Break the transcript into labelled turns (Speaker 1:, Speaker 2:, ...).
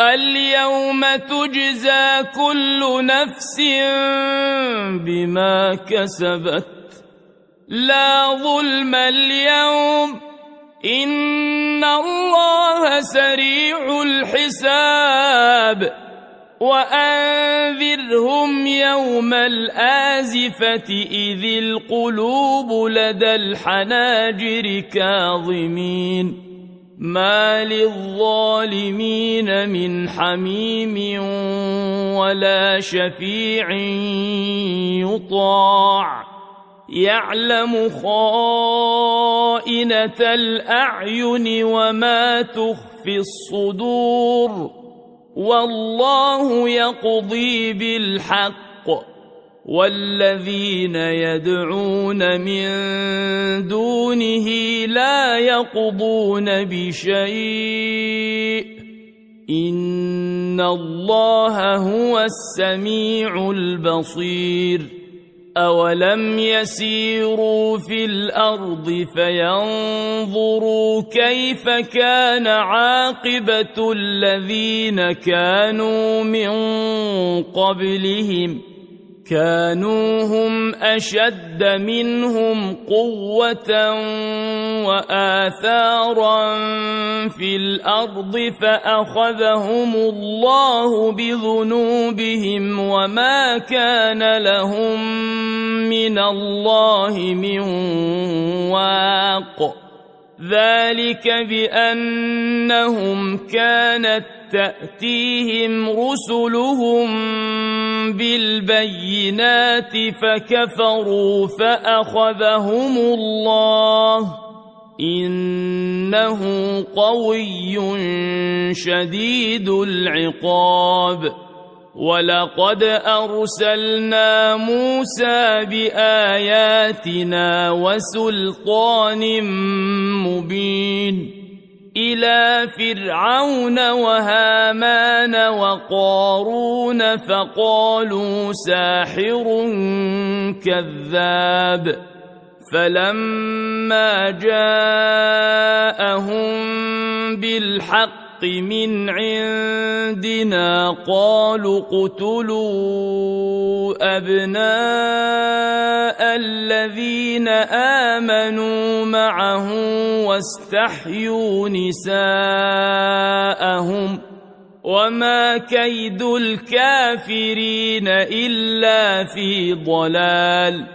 Speaker 1: اليوم تجزى كل نفس بما كسبت لا ظلم اليوم إن الله سريع الحساب وأنذرهم يوم الآزفة إذ القلوب لدى الحناجر كاظمين ما للظالمين من حميم ولا شفيع يطاع يعلم خائنة الأعين وما تخفي الصدور والله يقضي بالحق والذين يدعون من دونه لا يقضون بشيء إن الله هو السميع البصير أولم يسيروا في الأرض فينظروا كيف كان عاقبة الذين كانوا من قبلهم كانوا هم أشد منهم قوة وآثارا في الأرض فأخذهم الله بذنوبهم وما كان لهم من الله من واق ذلك بأنهم كانت تأتيهم رسلهم بالبينات فكفروا فأخذهم الله إنه قوي شديد العقاب ولقد أرسلنا موسى بآياتنا وسلطان مبين إلى فرعون وهامان وقارون فقالوا ساحر كذاب فلما جاءهم بالحق من عندنا قالوا اقتلوا أبناء الذين آمنوا معه واستحيوا نساءهم وما كيد الكافرين إلا في ضلال